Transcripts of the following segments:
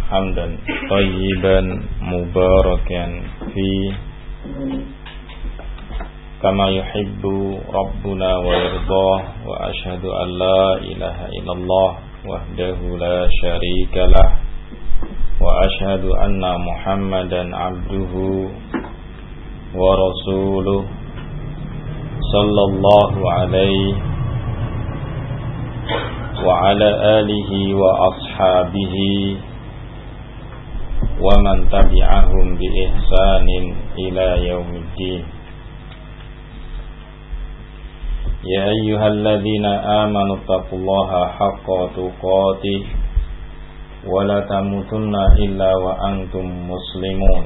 حمدا طيبا مباركا فيه كما يحب ربنا ويرضاه وأشهد أن لا إله إلا الله وحده لا شريك له وأشهد أن محمدا عبده ورسوله صلى الله عليه وعلى آله وأصحابه ومن تبعهم بإحسان إلى يوم الدين. يا أيها الذين آمنوا اتقوا الله حق تقاته ولا تموتن إلا وأنتم مسلمون.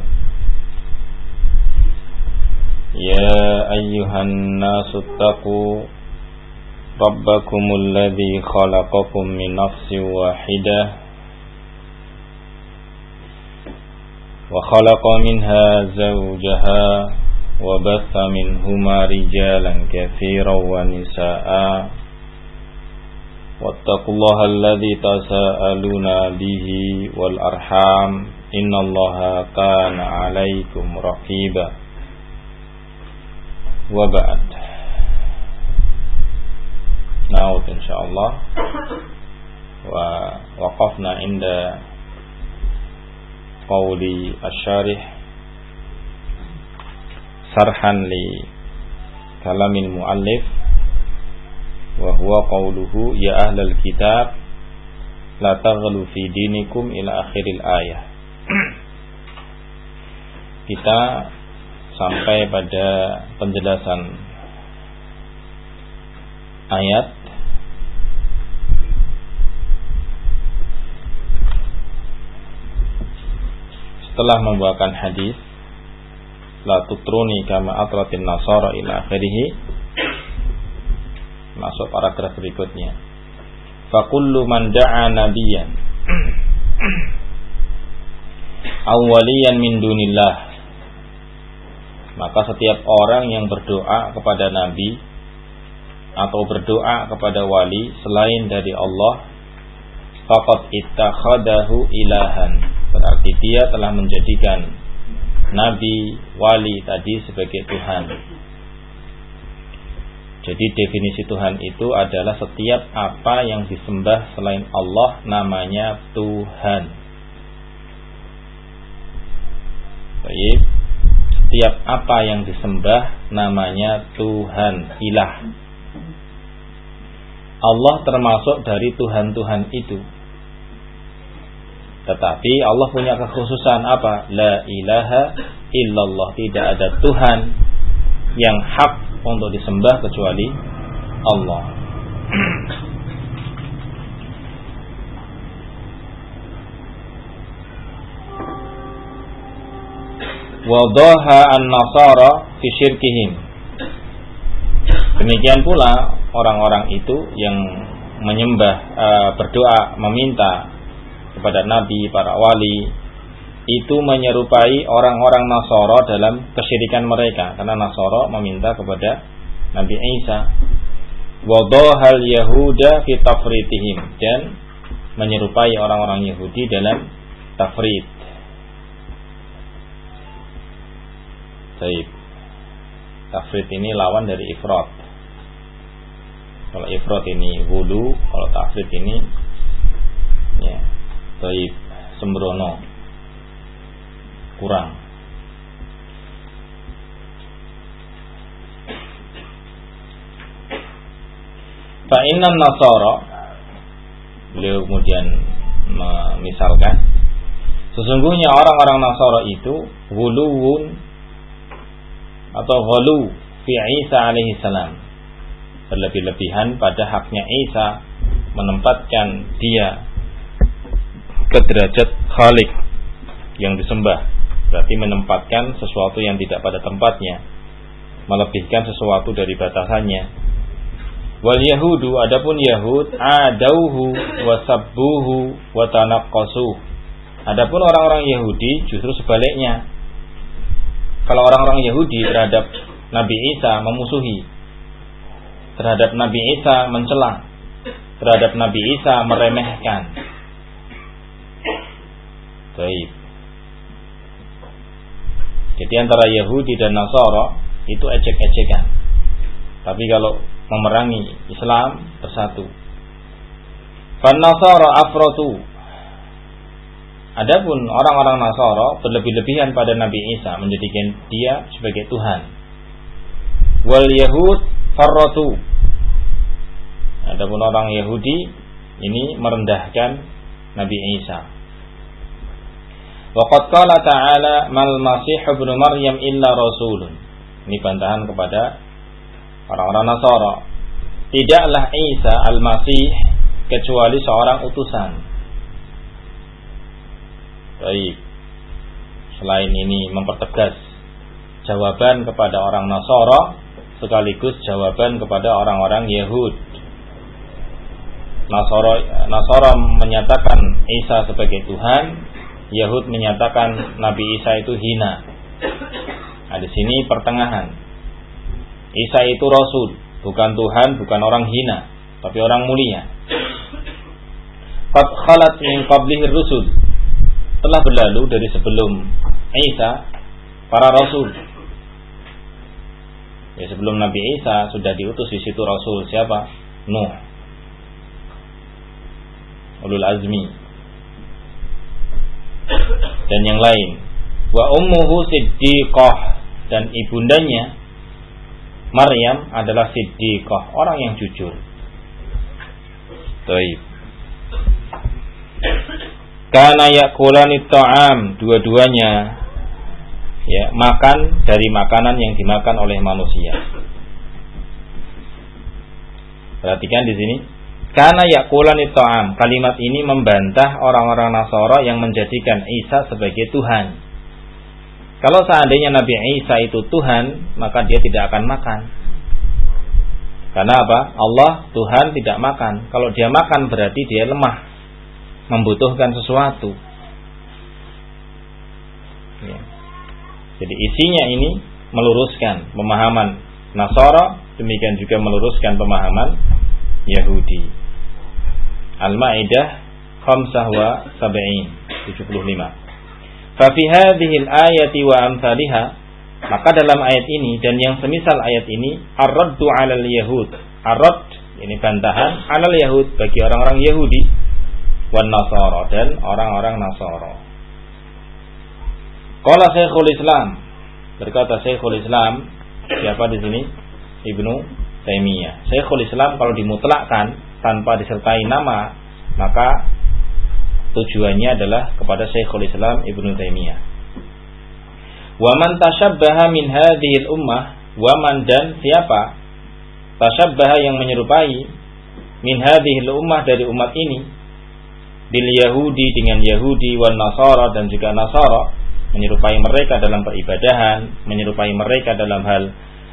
يا أيها الناس اتقوا ربكم الذي خلقكم من نفس واحدة وخلق منها زوجها وبث منهما رجالا كثيرا ونساء واتقوا الله الذي تساءلون به والأرحام إن الله كان عليكم رقيبا. وبعد نعود إن شاء الله ووقفنا عند قول الشارح شرحا لكلام المؤلف وهو قوله يا أهل الكتاب لا تغلوا في دينكم إلى آخر الآية. Kita sampai pada penjelasan ayat setelah membawakan hadis la tutruni kama atratin nasara ila akhirih, masuk paragraf berikutnya. Fa kullu man da'a nabiyyan awwaliyan min dunillah, maka setiap orang yang berdoa kepada nabi atau berdoa kepada wali selain dari Allah, faqad ittakhadahu ilahan, berarti dia telah menjadikan nabi, wali tadi sebagai Tuhan. Jadi definisi Tuhan itu adalah setiap apa yang disembah selain Allah namanya Tuhan. Baik, setiap apa yang disembah namanya Tuhan, ilah. Allah termasuk dari Tuhan-Tuhan itu. Tetapi Allah punya kekhususan apa? La ilaha illallah, tidak ada Tuhan yang hak untuk disembah kecuali Allah. Wadaha an-nasara fi syirkihim. Demikian pula orang-orang itu yang menyembah, berdoa, meminta kepada nabi, para wali, itu menyerupai orang-orang Nasara dalam kesyirikan mereka, karena Nasara meminta kepada Nabi Isa. Wadahal Yahuda fi tafritihim, dan menyerupai orang-orang Yahudi dalam tafrit. Baik. Tafrit ini lawan dari ifrat. Kalau ifrat ini wudu, kalau tafrit ini ya baik, sembrono, kurang. Fa innan nasara, beliau kemudian memisalkan, sesungguhnya orang-orang Nasara itu ghuluwun atau ghulu fi Isa alaihi salam, berlebih-lebihan pada haknya Isa, menempatkan dia ke derajat Khalik yang disembah, berarti menempatkan sesuatu yang tidak pada tempatnya, melebihkan sesuatu dari batasannya. Wal yahudu, adapun Yahud, adauhu wa sabbuhu wa tanaqqasuh. Adapun orang-orang Yahudi justru sebaliknya. Kalau orang-orang Yahudi terhadap Nabi Isa memusuhi, terhadap Nabi Isa mencela, terhadap Nabi Isa meremehkan. Baik. Jadi antara Yahudi dan Nasara itu ejek-ejekan. Tapi kalau memerangi Islam bersatu. Fan Nasara afratu. Adapun orang-orang Nasara berlebih-lebihan pada Nabi Isa, menjadikan dia sebagai Tuhan. Wal Yahud farratu. Adapun orang Yahudi ini merendahkan Nabi Isa. Wa qad qala ta'ala mal masih ibnu Maryam illa rasulun. Ini bantahan kepada orang-orang Nasara. Tidaklah Isa al-Masih kecuali seorang utusan. Baik. Selain ini mempertegas jawaban kepada orang Nasara sekaligus jawaban kepada orang-orang Yahud. Nasara menyatakan Isa sebagai Tuhan, Yahud menyatakan Nabi Isa itu hina. Nah, di sini pertengahan. Isa itu Rasul, bukan Tuhan, bukan orang hina, tapi orang mulia. Qad khalat min qablihi rusul. Telah berlalu dari sebelum Isa para rasul. Ya, sebelum Nabi Isa sudah diutus di situ rasul. Siapa? Nuh, ulul azmi, dan yang lain. Wa ummuhu siddiqah, dan ibundanya Maryam adalah siddiqah, orang yang jujur. Baik. Kana yakulani ta'am, dua-duanya ya makan dari makanan yang dimakan oleh manusia. Perhatikan di sini. Kana yakulani ta'am, kalimat ini membantah orang-orang Nasara yang menjadikan Isa sebagai Tuhan. Kalau seandainya Nabi Isa itu Tuhan, maka dia tidak akan makan. Karena apa? Allah Tuhan tidak makan. Kalau dia makan berarti dia lemah, membutuhkan sesuatu. Ya. Jadi isinya ini meluruskan pemahaman Nasara, demikian juga meluruskan pemahaman Yahudi. Al-Maidah 75. Fa fi hadhihi al-ayati wa amsalha, maka dalam ayat ini dan yang semisal ayat ini ar-raddu 'alal yahud. Ar-radd ini bantahan 'alal yahud bagi orang-orang Yahudi wan Nasara dan orang-orang Nasara. Qala Syekhul Islam, berkata Syekhul Islam, siapa di sini? Ibnu Taimiyah. Syekhul Islam kalau dimutlakkan tanpa disertai nama, maka tujuannya adalah kepada Syekhul Islam Ibnu Taimiyah. Wa man tashabbaha min hadhil ummah, wa man, dan siapa tashabbaha yang menyerupai min hadhil ummah dari umat ini bil Yahudi dengan Yahudi wan Nasara dan juga Nasara, menyerupai mereka dalam peribadahan, menyerupai mereka dalam hal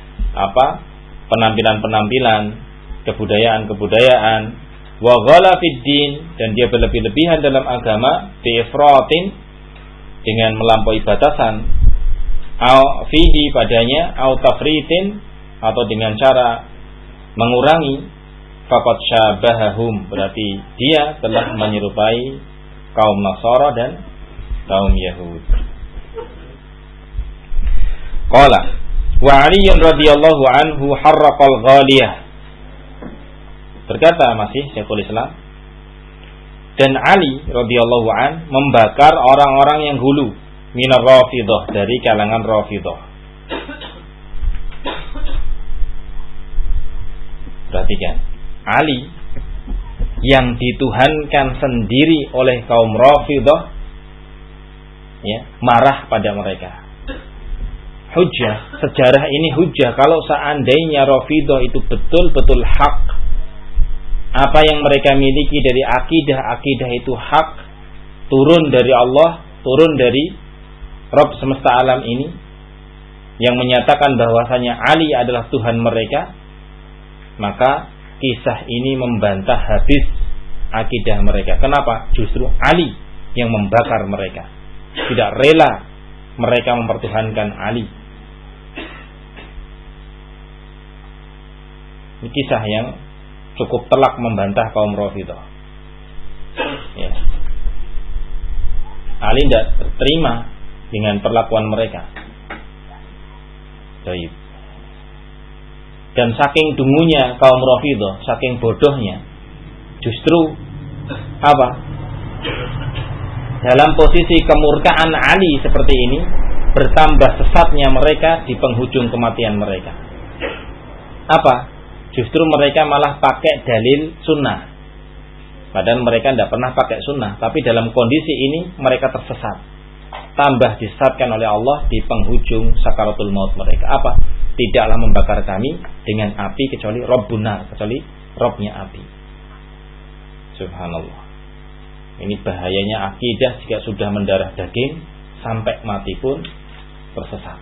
penampilan-penampilan, kebudayaan-kebudayaan, wa ghala fid din, dan dia berlebih-lebihan dalam agama, bi ifratin, dengan melampaui batasan, au fihi padanya, au tafritin, atau dengan cara mengurangi, faqad syabahahum, berarti dia telah menyerupai kaum Nasara dan kaum Yahud. Qala wa Ali radhiyallahu anhu harraqal ghaliyah, berkata masih Syekhul Islam, dan Ali radhiyallahu an membakar orang-orang yang hulu minar Rafidah, dari kalangan Rafidah. Perhatikan, Ali yang dituhankan sendiri oleh kaum Rafidah, ya, marah pada mereka. Hujjah, sejarah ini hujjah kalau seandainya Rafidah itu betul-betul hak, apa yang mereka miliki dari akidah itu hak, turun dari Allah, turun dari Rabb semesta alam ini, yang menyatakan bahwasanya Ali adalah Tuhan mereka, maka kisah ini membantah habis akidah mereka. Kenapa? Justru Ali yang membakar mereka. Tidak rela mereka mempertuhankan Ali. Ini kisah yang cukup telak membantah kaum Rafidah. Ya. Ali tidak terima dengan perlakuan mereka. Baik. Dan saking dungunya kaum Rafidhah, saking bodohnya, justru apa? Dalam posisi kemurkaan Ali seperti ini, bertambah sesatnya mereka di penghujung kematian mereka. Apa? Justru mereka malah pakai dalil sunnah. Padahal mereka tidak pernah pakai sunnah, tapi dalam kondisi ini mereka tersesat. Tambah disesatkan oleh Allah di penghujung sakaratul maut mereka. Apa? Tidaklah membakar kami dengan api kecuali Rabbun nar, kecuali Rabbnya api. Subhanallah. Ini bahayanya akidah jika sudah mendarah daging sampai mati pun tersesat.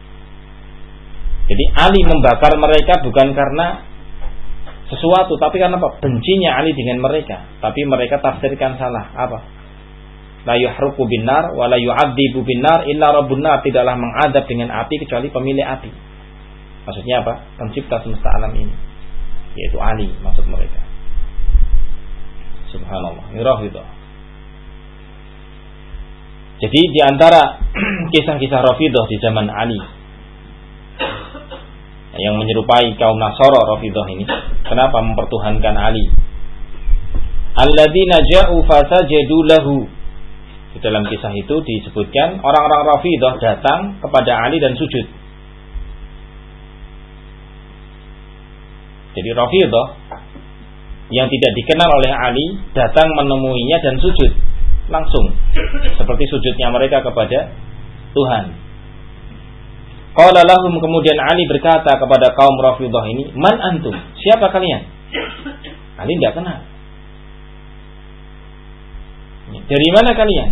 Jadi Ali membakar mereka bukan karena sesuatu, tapi karena apa? Bencinya Ali dengan mereka. Tapi mereka tafsirkan salah. Apa? La yuhruqu binnar wa la yu'adzibu binnar illa rabbun nar. Tidaklah mengadab dengan api kecuali pemilik api. Maksudnya apa? Pencipta semesta alam ini, yaitu Ali, maksud mereka. Subhanallah. Mirah itu. Jadi di antara kisah-kisah Rafidhah di zaman Ali yang menyerupai kaum Nasara Rafidhah ini, kenapa mempertuhankan Ali? Alladzina ja'u fasajadu lahu. Di dalam kisah itu disebutkan orang-orang Rafidhah datang kepada Ali dan sujud. Jadi Rafidhah yang tidak dikenal oleh Ali datang menemuinya dan sujud langsung, seperti sujudnya mereka kepada Tuhan. Qala lahum, kemudian Ali berkata kepada kaum Rafidhah ini, man antum? Siapa kalian? Ali tidak kenal. Dari mana kalian?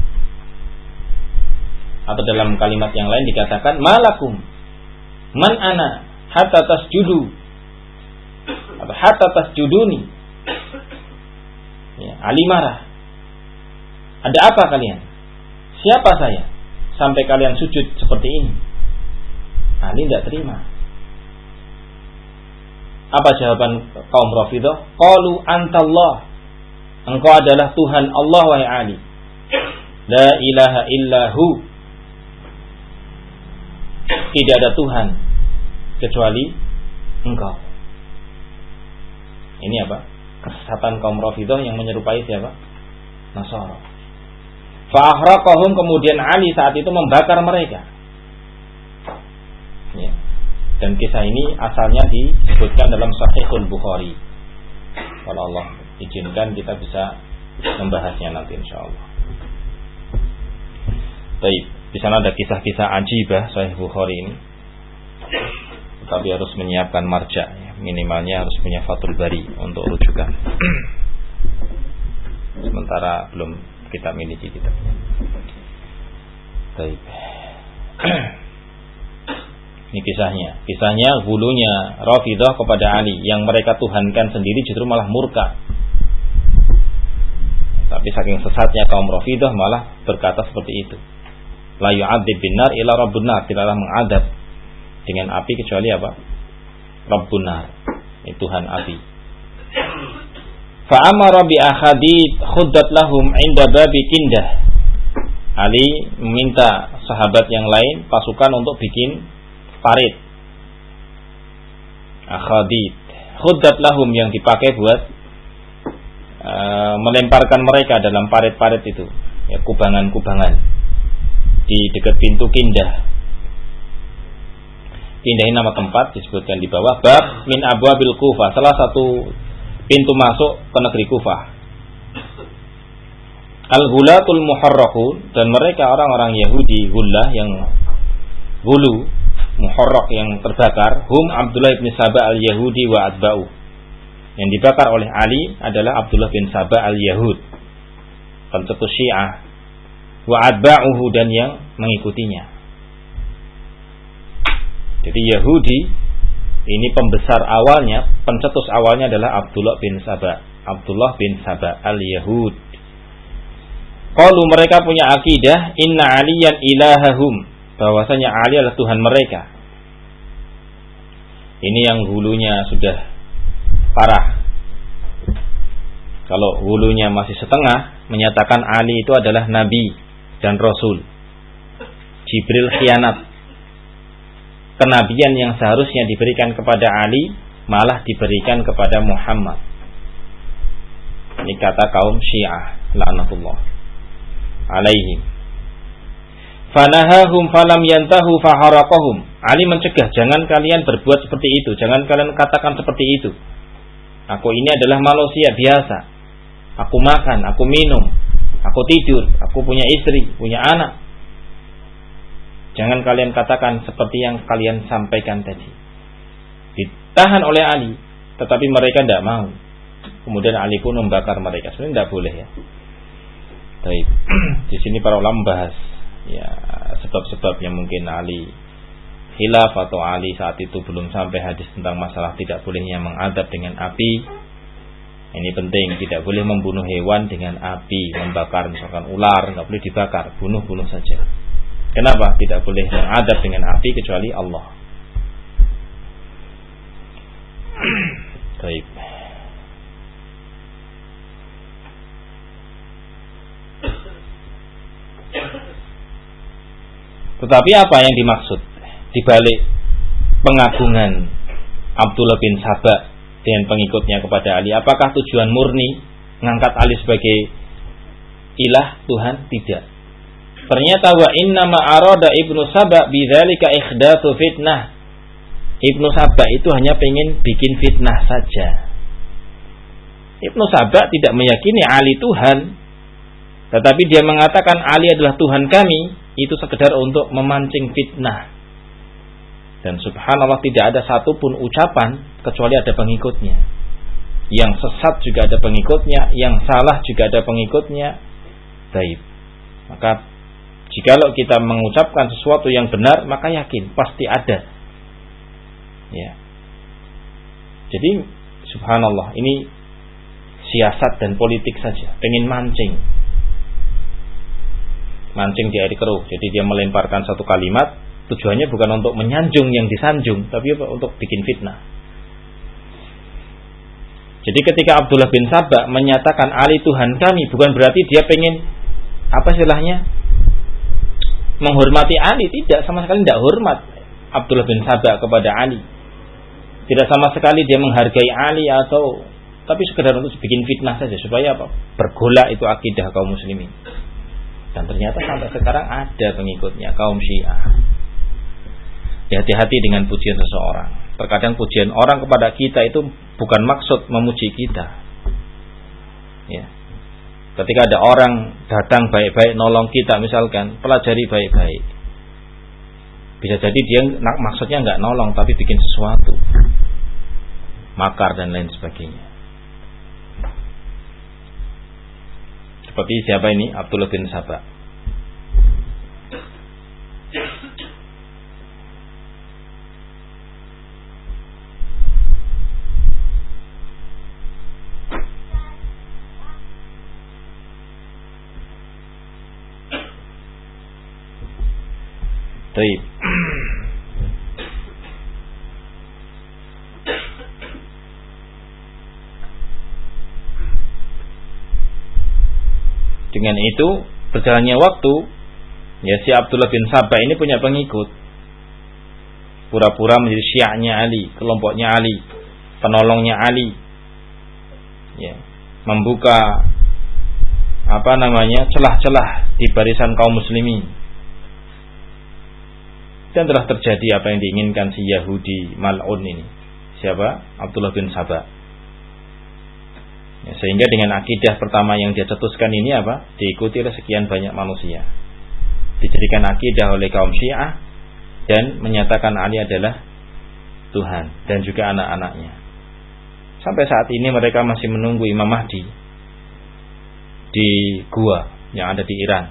Atau dalam kalimat yang lain dikatakan, malakum man ana hatta tasjudu, atau hatta tasjuduni. Ya, Ali marah. Ada apa kalian? Siapa saya sampai kalian sujud seperti ini? Ali tidak terima. Apa jawaban kaum Rafidhah? Qalu antallah. Engkau adalah Tuhan Allah, wahai Ali. La ilaha illahu. Tidak ada Tuhan kecuali Engkau. Ini apa? Kesesatan kaum Rafidhah yang menyerupai siapa? Nasara. Fa'ahraqahum, kemudian Ali saat itu membakar mereka. Ya. Dan kisah ini asalnya disebutkan dalam Sahihul Bukhari. Kalau Allah izinkan kita bisa membahasnya nanti insyaallah. Baik, di sana ada kisah-kisah ajibah Sahih Bukhari ini. Tapi harus menyiapkan marja, ya. Minimalnya harus punya Fathul Bari untuk rujukan. Sementara belum kita miliki kitabnya. Baik. Ini kisahnya hulunya Rafidhah kepada Ali yang mereka tuhankan sendiri justru malah murka. Tapi saking sesatnya kaum Rafidhah malah berkata seperti itu. La yu'adzib binnar illa rabbun nar. Tidaklah mengadab dengan api kecuali apa? Rabbun nar. Itu Tuhan api. Fa'amara bi akhadid khuddat lahum 'inda babi Kindah. Ali meminta sahabat yang lain pasukan untuk bikin parit. Akhadid khuddat lahum yang dipakai buat melemparkan mereka dalam parit-parit itu, ya, kubangan-kubangan di dekat pintu Kindah. Kindah ini nama tempat disebutkan di bawah. Bab min abwabil Kufah, salah satu pintu masuk ke negeri Kufah. Al-Ghulatul Muharraqun, dan mereka orang-orang Yahudi Ghulah yang gulu, muharraq yang terbakar. Hum Abdullah bin Saba al-Yahudi wa atba'u. Yang dibakar oleh Ali adalah Abdullah bin Saba al-Yahud, pencetus Syiah, wa atba'uhu, dan yang mengikutinya. Jadi Yahudi ini pembesar awalnya, pencetus awalnya adalah Abdullah bin Saba al-Yahud. Qalu, mereka punya akidah inna aliyan ilahahum, bahwasanya Ali adalah Tuhan mereka. Ini yang hulunya sudah parah. Kalau hulunya masih setengah, menyatakan Ali itu adalah nabi, dan Rasul. Jibril khianat. Kenabian yang seharusnya diberikan kepada Ali malah diberikan kepada Muhammad. Ini kata kaum Syiah laknatullah alaihim. Fanahahum falam yantahu faharaqahum. Ali mencegah, jangan kalian berbuat seperti itu, jangan kalian katakan seperti itu. Aku ini adalah manusia biasa. Aku makan, aku minum, aku tidur, aku punya istri, punya anak. Jangan kalian katakan seperti yang kalian sampaikan tadi. Ditahan oleh Ali, tetapi mereka tidak mau. Kemudian Ali pun membakar mereka. Sebenarnya tidak boleh ya. Baik. Di sini para ulama membahas ya sebab-sebab yang mungkin Ali khilaf atau Ali saat itu belum sampai hadis tentang masalah tidak bolehnya mengadab dengan api. Ini penting, tidak boleh membunuh hewan dengan api, membakar misalkan ular, tidak boleh dibakar, bunuh-bunuh saja. Kenapa tidak boleh mengadab dengan api kecuali Allah? Baik. Tetapi apa yang dimaksud di balik pengagungan Abdullah bin Sabah dengan pengikutnya kepada Ali? Apakah tujuan murni mengangkat Ali sebagai ilah Tuhan? Tidak. Ternyata wa innama arada Ibnu Sabah bidzalika ihdatsu fitnah. Ibnu Sabah itu hanya ingin bikin fitnah saja. Ibnu Sabah tidak meyakini Ali Tuhan, tetapi dia mengatakan Ali adalah Tuhan kami, itu sekedar untuk memancing fitnah. Dan subhanallah tidak ada satupun ucapan kecuali ada pengikutnya. Yang sesat juga ada pengikutnya, yang salah juga ada pengikutnya. Baik. Maka jikalau kita mengucapkan sesuatu yang benar, maka yakin pasti ada. Ya. Jadi subhanallah, ini siasat dan politik saja, pengen mancing di air keruh. Jadi dia melemparkan satu kalimat, tujuannya bukan untuk menyanjung yang disanjung, tapi untuk bikin fitnah. Jadi ketika Abdullah bin Sabah menyatakan Ali Tuhan kami, bukan berarti dia pengen apa istilahnya menghormati Ali. Tidak, sama sekali tidak hormat Abdullah bin Sabah kepada Ali. Tidak sama sekali dia menghargai Ali atau, tapi sekedar untuk bikin fitnah saja supaya apa? Bergolak itu akidah kaum muslimin. Dan ternyata sampai sekarang ada pengikutnya kaum Syiah. Hati-hati dengan pujian seseorang. Terkadang pujian orang kepada kita itu bukan maksud memuji kita. Ya. Ketika ada orang datang baik-baik nolong kita misalkan, pelajari baik-baik. Bisa jadi dia maksudnya nggak nolong tapi bikin sesuatu, makar dan lain sebagainya. Seperti siapa ini? Abdullah bin Sabah. Baik. Dengan itu berjalannya waktu, ya si Abdullah bin Sabah ini punya pengikut. Pura-pura menjadi syiahnya Ali, kelompoknya Ali, penolongnya Ali. Ya, membuka celah-celah di barisan kaum muslimin. Dan telah terjadi apa yang diinginkan si Yahudi mal'un ini. Siapa? Abdullah bin Sabah. Ya, sehingga dengan akidah pertama yang dia cetuskan ini apa? Diikuti oleh sekian banyak manusia. Dijadikan akidah oleh kaum Syiah dan menyatakan Ali adalah Tuhan dan juga anak-anaknya. Sampai saat ini mereka masih menunggu Imam Mahdi di gua yang ada di Iran.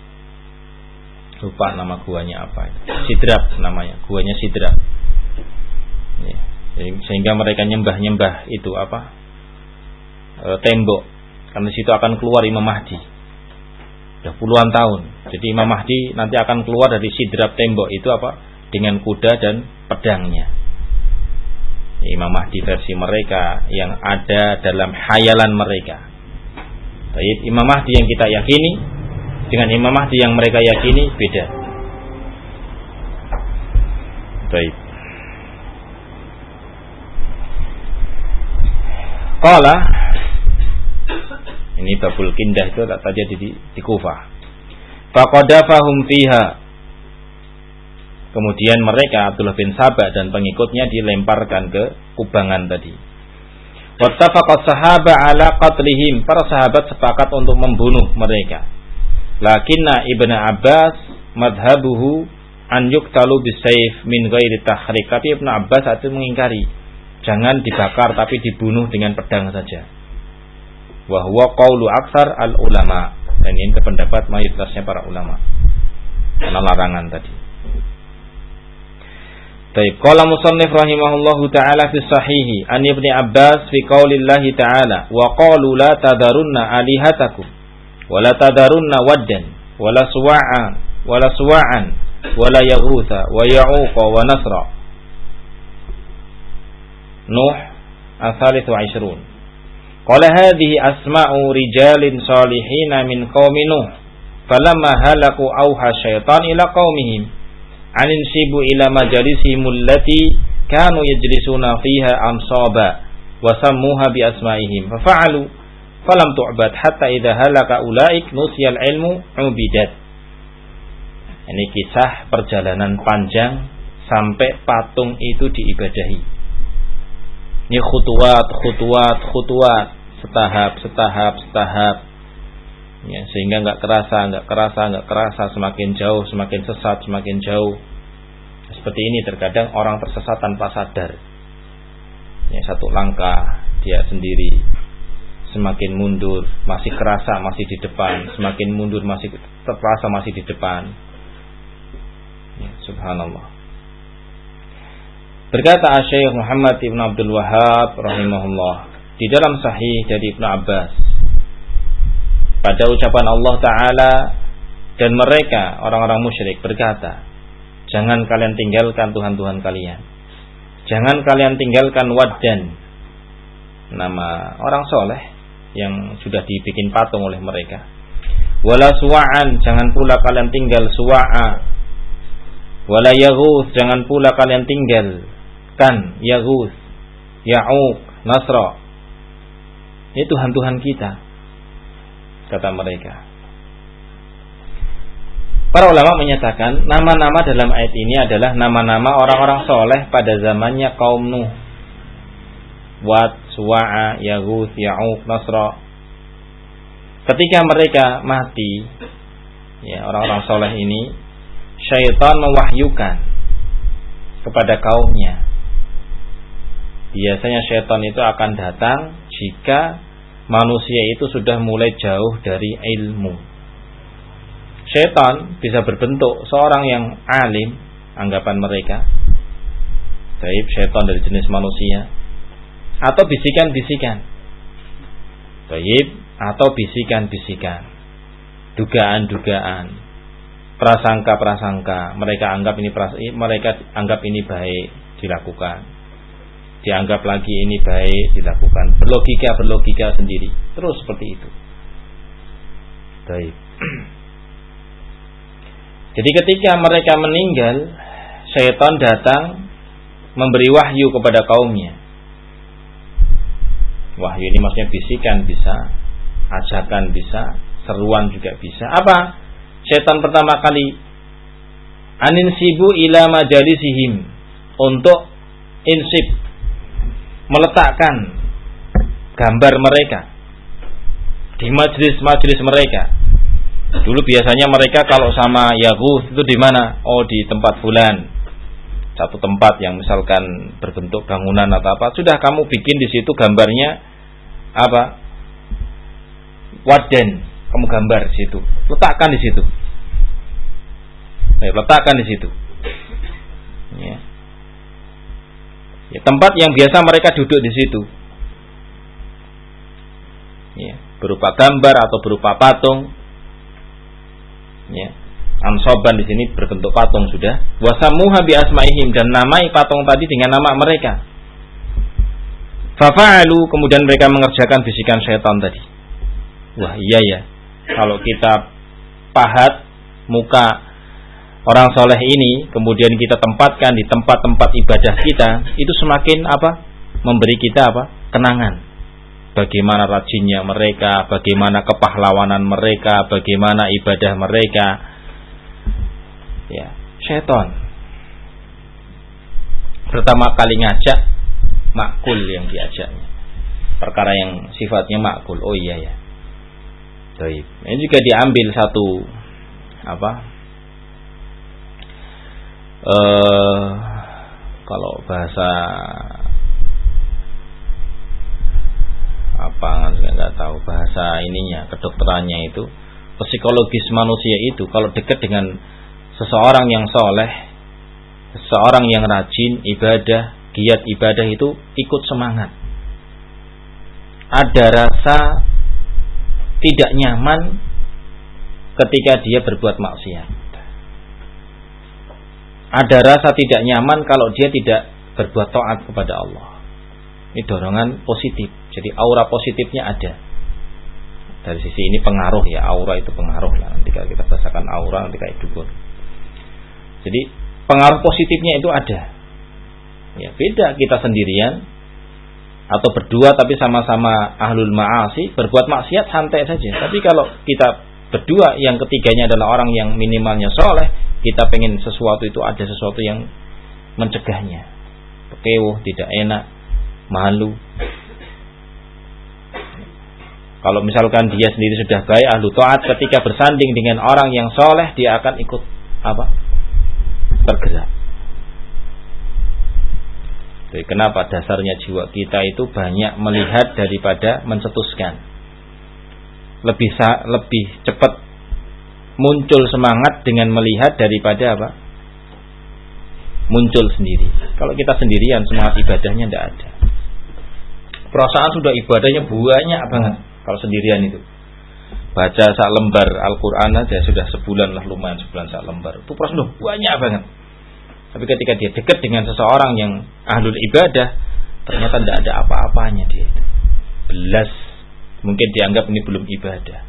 Lupa nama guanya apa. Sidrap namanya, guanya Sidrap. Ya, sehingga mereka nyembah-nyembah itu apa? Tembok. Karena situ akan keluar Imam Mahdi. Sudah puluhan tahun. Jadi Imam Mahdi nanti akan keluar dari Sidrap tembok itu apa? Dengan kuda dan pedangnya. Ya, Imam Mahdi versi mereka yang ada dalam khayalan mereka. Baik, Imam Mahdi yang kita yakini dengan Imam Mahdi yang mereka yakini beda. Baik. Qala, ini babul kindah itu tak saja di Kufah. Faqadafahum fiha. Kemudian mereka Abdullah bin Sabah dan pengikutnya dilemparkan ke kubangan tadi. Wattafaqas sahaba ala qatlihim. Para sahabat sepakat untuk membunuh mereka. Lakinna Ibnu Abbas madhabuhu an yuqtalu bisayf min ghairi tahriq. Tapi Ibnu Abbas itu mengingkari, jangan dibakar tapi dibunuh dengan pedang saja. Wa huwa qaulu aktsar al ulama. Dan ini pendapat mayoritasnya para ulama. Karena larangan tadi. Baik, qala musannif rahimahullahu taala fi sahihi an Ibnu Abbas fi qaulillahi taala wa qalu la tadarunna alihatakum wa la tadarunna waddan wa la suwa'an wa la yaghutha wa ya'uqa wa nasra. Nuh al-thalith wa 20. Qala hadhihi asma'u rijalin salihin min qaumi Nuh falamma halaku auha syaitan ila qaumihim aninsibu ila majalisihim allati kanu yajlisuna fiha amsaba wa sammuha bi asma'ihim fa fa'alu falam tu'bad hatta idza halaka ulaik nusiyal ilmu ubidat. Ini kisah perjalanan panjang sampai patung itu diibadahi. Ini khutuwat, setahap. Ya, sehingga enggak kerasa, semakin jauh, semakin sesat, semakin jauh. Seperti ini terkadang orang tersesat tanpa sadar. Ya, satu langkah dia sendiri, semakin mundur, masih kerasa masih di depan, semakin mundur masih terasa masih di depan. Ya, subhanallah. Berkata Syekh Muhammad Ibn Abdul Wahhab rahimahullah di dalam sahih dari Ibnu Abbas pada ucapan Allah Ta'ala, dan mereka orang-orang musyrik berkata, jangan kalian tinggalkan Tuhan-Tuhan kalian, jangan kalian tinggalkan Waddan, nama orang soleh yang sudah dibikin patung oleh mereka, wala Suwa'an, jangan pula kalian tinggal Suwa'a, wala Yaghuth, jangan pula kalian tinggalkan Yaghuth, Ya'uq, Nasra. Ini Tuhan-Tuhan kita, kata mereka. Para ulama menyatakan nama-nama dalam ayat ini adalah nama-nama orang-orang soleh pada zamannya kaum Nuh. Wad, Suwa'a, Yaghuth, Ya'uq, Nasra. Ketika mereka mati, ya, orang-orang soleh ini, syaitan mewahyukan kepada kaumnya. Biasanya syaitan itu akan datang jika manusia itu sudah mulai jauh dari ilmu. Syaitan bisa berbentuk seorang yang alim, anggapan mereka. Baik, syaitan dari jenis manusia, atau bisikan-bisikan. Baik, atau bisikan-bisikan, dugaan-dugaan, prasangka-prasangka. Mereka anggap ini baik dilakukan. Dianggap lagi ini baik dilakukan, berlogika sendiri, terus seperti itu. Baik. Jadi ketika mereka meninggal, syaitan datang memberi wahyu kepada kaumnya. Wahyu ini maksudnya bisikan bisa, ajakan bisa, seruan juga bisa. Apa? Syaitan pertama kali aninsibu ila majalisihim, untuk insib, meletakkan gambar mereka di majelis-majelis mereka. Dulu biasanya mereka kalau sama Yaghuth itu di mana? Oh, di tempat fulan. Satu tempat yang misalkan berbentuk bangunan atau apa, sudah kamu bikin di situ gambarnya apa? Waddan, kamu gambar di situ. Letakkan di situ. Letakkan di situ. Ya. Ya, tempat yang biasa mereka duduk di situ. Ya, berupa gambar atau berupa patung. Ya, ansoban di sini berbentuk patung sudah. Wasamuha bi asma'ihim, dan namai patung tadi dengan nama mereka. Fafa'alu, kemudian mereka mengerjakan bisikan syaitan tadi. Wah, iya ya. Kalau kita pahat muka orang soleh ini, kemudian kita tempatkan di tempat-tempat ibadah kita, itu semakin memberi kita kenangan. Bagaimana rajinnya mereka, bagaimana kepahlawanan mereka, bagaimana ibadah mereka. Ya, syaitan pertama kali ngajak makul yang diajaknya, perkara yang sifatnya makul. Oh iya ya. Baik. Ini juga diambil satu kalau bahasa nggak tahu bahasa ininya, kedokterannya itu, psikologis manusia itu kalau dekat dengan seseorang yang soleh, seseorang yang rajin ibadah, giat ibadah, itu ikut semangat. Ada rasa tidak nyaman ketika dia berbuat maksiat. Ada rasa tidak nyaman kalau dia tidak berbuat taat kepada Allah. Ini dorongan positif. Jadi aura positifnya ada. Dari sisi ini pengaruh ya, aura itu pengaruh lah. Nanti kalau kita bahasakan aura nanti kayak dukun. Jadi pengaruh positifnya itu ada. Ya, beda kita sendirian atau berdua tapi sama-sama ahlul ma'asi, berbuat maksiat santai saja. Tapi kalau kita berdua, yang ketiganya adalah orang yang minimalnya soleh, kita pengen sesuatu itu ada sesuatu yang mencegahnya. Kekeuh, tidak enak, malu. Kalau misalkan dia sendiri sudah baik, ahlu taat, ketika bersanding dengan orang yang soleh, dia akan ikut tergerak. Jadi kenapa dasarnya jiwa kita itu banyak melihat daripada mencetuskan. Lebih cepat muncul semangat dengan melihat daripada muncul sendiri. Kalau kita sendirian, semangat ibadahnya tidak ada. Perasaan sudah ibadahnya banyak banget. Kalau sendirian itu baca sak lembar Al-Quran aja sudah sebulan lah, lumayan sebulan sak lembar. Itu perasaan sudah banyak banget. Tapi ketika dia dekat dengan seseorang yang ahlul ibadah, ternyata tidak ada apa-apanya dia itu. Belas. Mungkin dianggap ini belum ibadah.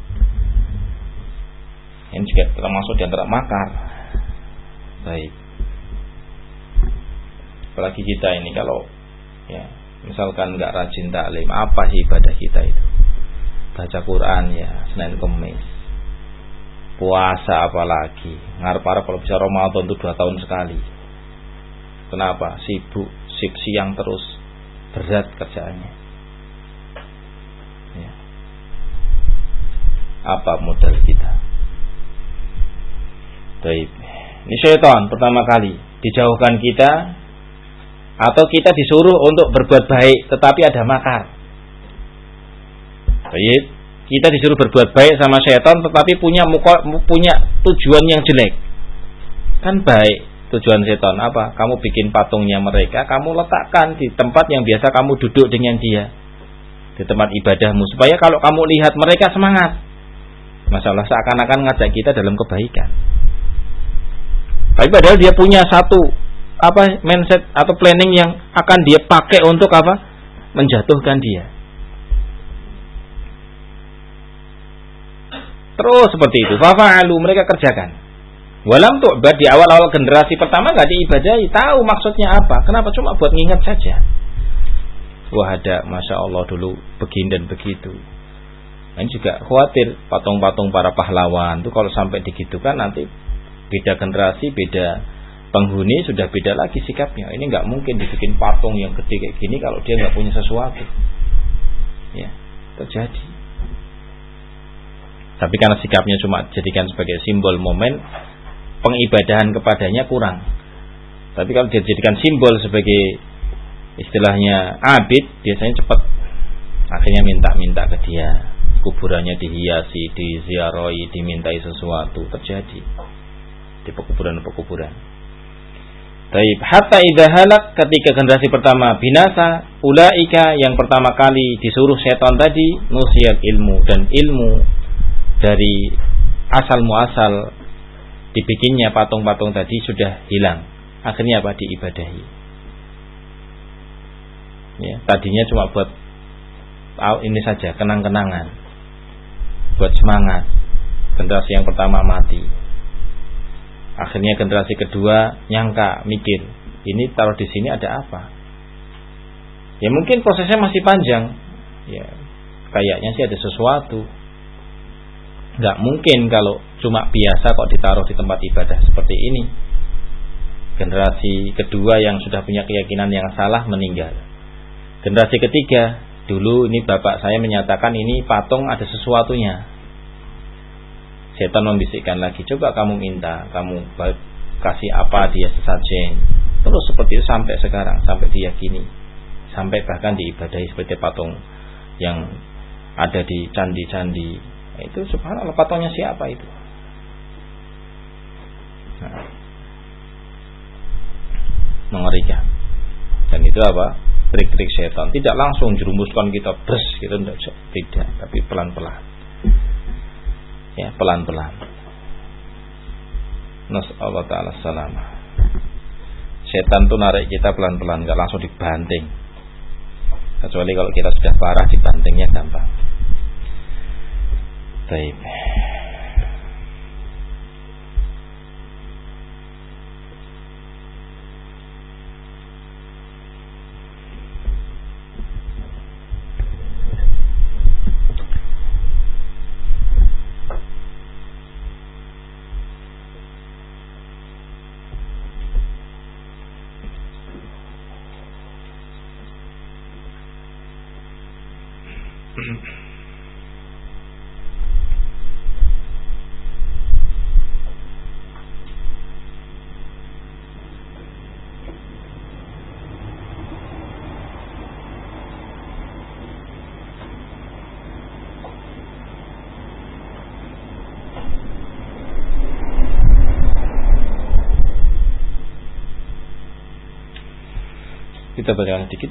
Ini juga termasuk di antara makar. Baik. Apalagi kita ini kalau ya misalkan nggak rajin taklim, apa sih ibadah kita itu? Baca Quran ya Senin Kemis, puasa apalagi, ngarep-arep kalau bisa Ramadan itu 2 tahun sekali. Kenapa? Sibuk, siang terus, berat kerjaannya. Ya. Apa modal kita? Baik. Ini syaitan pertama kali dijauhkan kita, atau kita disuruh untuk berbuat baik tetapi ada makar. Baik, kita disuruh berbuat baik sama syaitan tetapi punya tujuan yang jelek. Kan baik tujuan syaitan apa? Kamu bikin patungnya mereka, kamu letakkan di tempat yang biasa kamu duduk dengan dia, di tempat ibadahmu, supaya kalau kamu lihat mereka semangat. Masalah seakan-akan ngajak kita dalam kebaikan. Tapi padahal dia punya satu mindset atau planning yang akan dia pakai untuk menjatuhkan dia. Terus seperti itu. Fafa'alu, mereka kerjakan. Walam tu'bad, di awal-awal generasi pertama enggak diibadahi, tahu maksudnya apa. Kenapa? Cuma buat ngingat saja. Wah, ada Masya Allah dulu begini dan begitu. Ini juga khawatir patung-patung para pahlawan itu kalau sampai digitukan nanti beda generasi, beda penghuni, sudah beda lagi sikapnya. Ini enggak mungkin dibikin patung yang gede kayak gini kalau dia enggak punya sesuatu. Ya, terjadi. Tapi karena sikapnya cuma jadikan sebagai simbol momen, pengibadahan kepadanya kurang. Tapi kalau dia jadikan simbol sebagai istilahnya abid, biasanya cepat. Akhirnya minta-minta ke dia, kuburannya dihiasi, diziarahi, dimintai sesuatu. Terjadi di pekuburan-pekuburan. Taib hatta idza halak, ketika generasi pertama binasa, ulaika yang pertama kali disuruh setan tadi, nusiyat ilmu, dan ilmu dari asal muasal dibikinnya patung-patung tadi sudah hilang. Akhirnya diibadahi. Ya, tadinya cuma buat ini saja, kenang-kenangan, buat semangat. Generasi yang pertama mati. Akhirnya generasi kedua nyangka, mikir, ini taruh di sini ada apa? Ya mungkin prosesnya masih panjang. Ya, kayaknya sih ada sesuatu. Nggak mungkin kalau cuma biasa kok ditaruh di tempat ibadah seperti ini. Generasi kedua yang sudah punya keyakinan yang salah meninggal. Generasi ketiga, dulu ini bapak saya menyatakan ini patung ada sesuatunya. Setan membisikkan lagi, coba kamu minta, kamu kasih apa dia sesajen. Terus seperti itu sampai sekarang, sampai diyakini, sampai bahkan diibadahi seperti patung yang ada di candi-candi. Itu subhanallah, patungnya siapa itu? Nah, mengerikan. Dan itu apa? Trik-trik setan. Tidak langsung jerumuskan kita bers gitu, tidak, tapi pelan-pelan. Ya, pelan-pelan. Nasallahu ta'ala salamah. Setan tuh narik kita pelan-pelan, enggak langsung dibanting. Kecuali kalau kita sudah parah, dibantingnya gampang. Baik. Kita bacakan sedikit.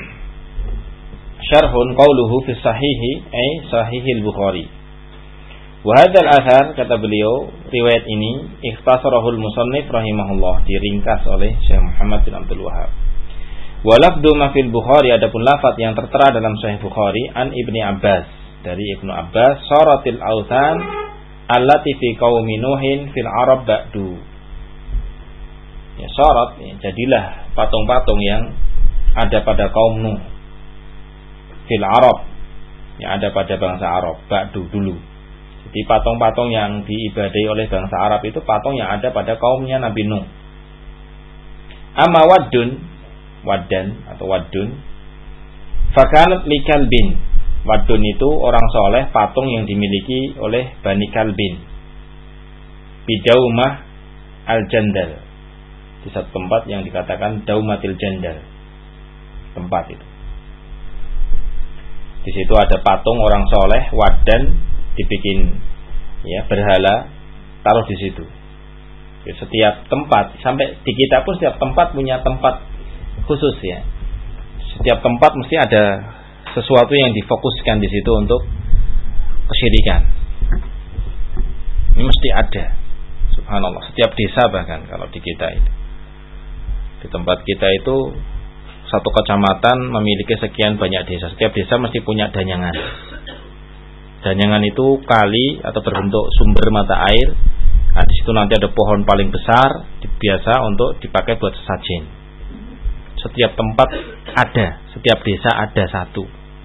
Syarhun qauluhu fi sahihi ay sahihil Bukhari. Wa hadzal athar, kata beliau, riwayat ini ikhtasarahul musannif rahimahullah, diringkas oleh Syekh Muhammad bin Abdul Wahhab. Wa lafdhu ma fil Bukhari, adapun lafaz yang tertera dalam Sahih Bukhari, an Ibni Abbas, dari Ibnu Abbas, saratil authan allati fi qaumi Nuhin fil Arab ba'du. Ya, syarat, ya, jadilah patung-patung yang ada pada kaum Nuh fil Arab, yang ada pada bangsa Arab ba'du, dulu. Jadi patung-patung yang diibadahi oleh bangsa Arab itu patung yang ada pada kaumnya Nabi Nuh. Amma waddan atau waddun fakanat li kalbin. Waddun itu orang soleh, patung yang dimiliki oleh Bani Kalbin bidaumah al-jandal, di satu tempat yang dikatakan Daumatil Jandal, tempat itu. Di situ ada patung orang soleh, wadan, dibikin ya berhala, taruh di situ. Jadi setiap tempat, sampai di kita pun setiap tempat punya tempat khusus ya. Setiap tempat mesti ada sesuatu yang difokuskan di situ untuk kesyirikan. Ini mesti ada. Subhanallah, setiap desa bahkan kalau di kita itu. Di tempat kita itu satu kecamatan memiliki sekian banyak desa. Setiap desa mesti punya danyangan. Danyangan itu kali atau berbentuk sumber mata air. Nah, di situ nanti ada pohon paling besar, biasa untuk dipakai buat sesajen. Setiap tempat ada, setiap desa ada satu.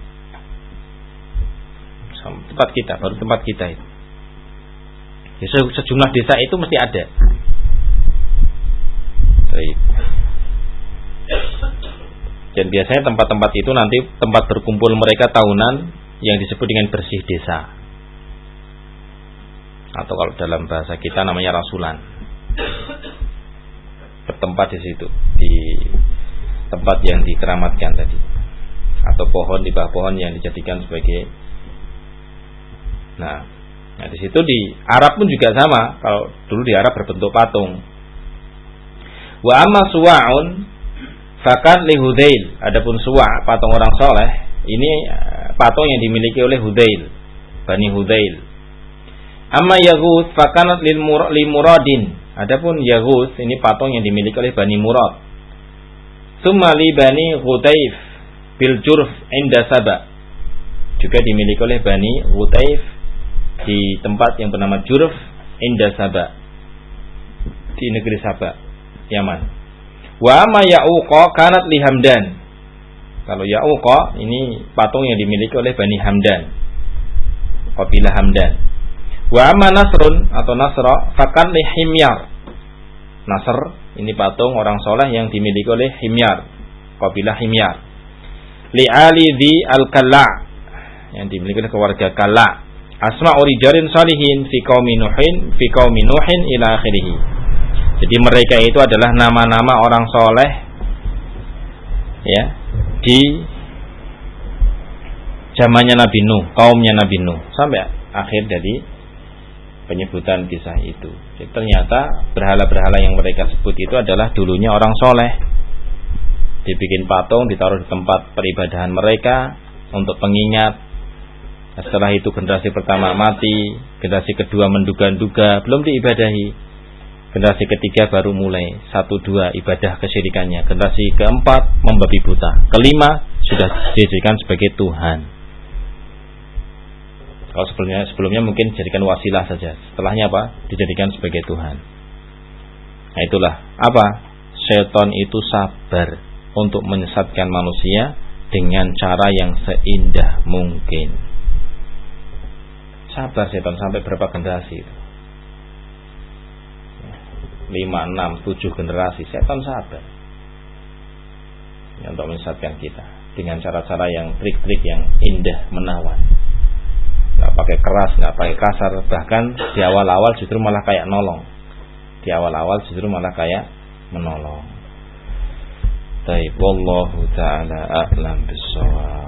Tempat kita, baru tempat kita itu. Jadi sejumlah desa itu mesti ada. Baik. Dan biasanya tempat-tempat itu nanti tempat berkumpul mereka tahunan yang disebut dengan bersih desa, atau kalau dalam bahasa kita namanya rasulan. Bertempat di situ, di tempat yang dikeramatkan tadi, atau pohon, di bawah pohon yang dijadikan sebagai. Nah di situ di Arab pun juga sama. Kalau dulu di Arab berbentuk patung. Wa amma suwa'un fakat li Hudail. Adapun suwa', patung orang soleh, ini patung yang dimiliki oleh Hudail, Bani Hudail. Amma Yaghus fakanat li Muradin. Adapun Yaghus, ini patung yang dimiliki oleh Bani Murad. Tsumma li Bani Ghutaif bil Jurf inda Saba. Juga dimiliki oleh Bani Ghutaif di tempat yang bernama Jurf inda Saba, di negeri Saba, Yaman. Wa ma Ya'uqa kanat li Hamdan. Kalau Ya'uqa ini patung yang dimiliki oleh Bani Hamdan, kabilah Hamdan. Wa ma Nasrun atau Nasra fakan li Himyar. Nasr ini patung orang soleh yang dimiliki oleh Himyar, kabilah Himyar. Li Ali di Al-Kalla, yang dimiliki oleh keluarga Kalla. Asma'u rijalin salihin fi qaumi Nuhin ila akhirih. Jadi mereka itu adalah nama-nama orang soleh ya di zamannya Nabi Nuh, kaumnya Nabi Nuh, sampai akhir dari penyebutan kisah itu. Jadi ternyata berhala-berhala yang mereka sebut itu adalah dulunya orang soleh, dibikin patung, ditaruh di tempat peribadahan mereka untuk pengingat. Setelah itu generasi pertama mati, generasi kedua menduga-duga, belum diibadahi. Generasi ketiga baru mulai 1-2 ibadah kesyirikannya. Generasi keempat membabi buta. Kelima sudah dijadikan sebagai Tuhan. Kalau sebelumnya mungkin dijadikan wasilah saja. Setelahnya apa? Dijadikan sebagai Tuhan. Nah itulah apa? Setan itu sabar untuk menyesatkan manusia dengan cara yang seindah mungkin. Sabar setan sampai berapa generasi itu? 5, 6, 7 generasi setan sabar ya, untuk menyesatkan kita dengan cara-cara yang trik-trik yang indah menawan. Nggak pakai keras, nggak pakai kasar, bahkan di awal-awal justru malah kayak nolong. Di awal-awal justru malah kayak menolong. Wallahu ta'ala a'lam bissawab.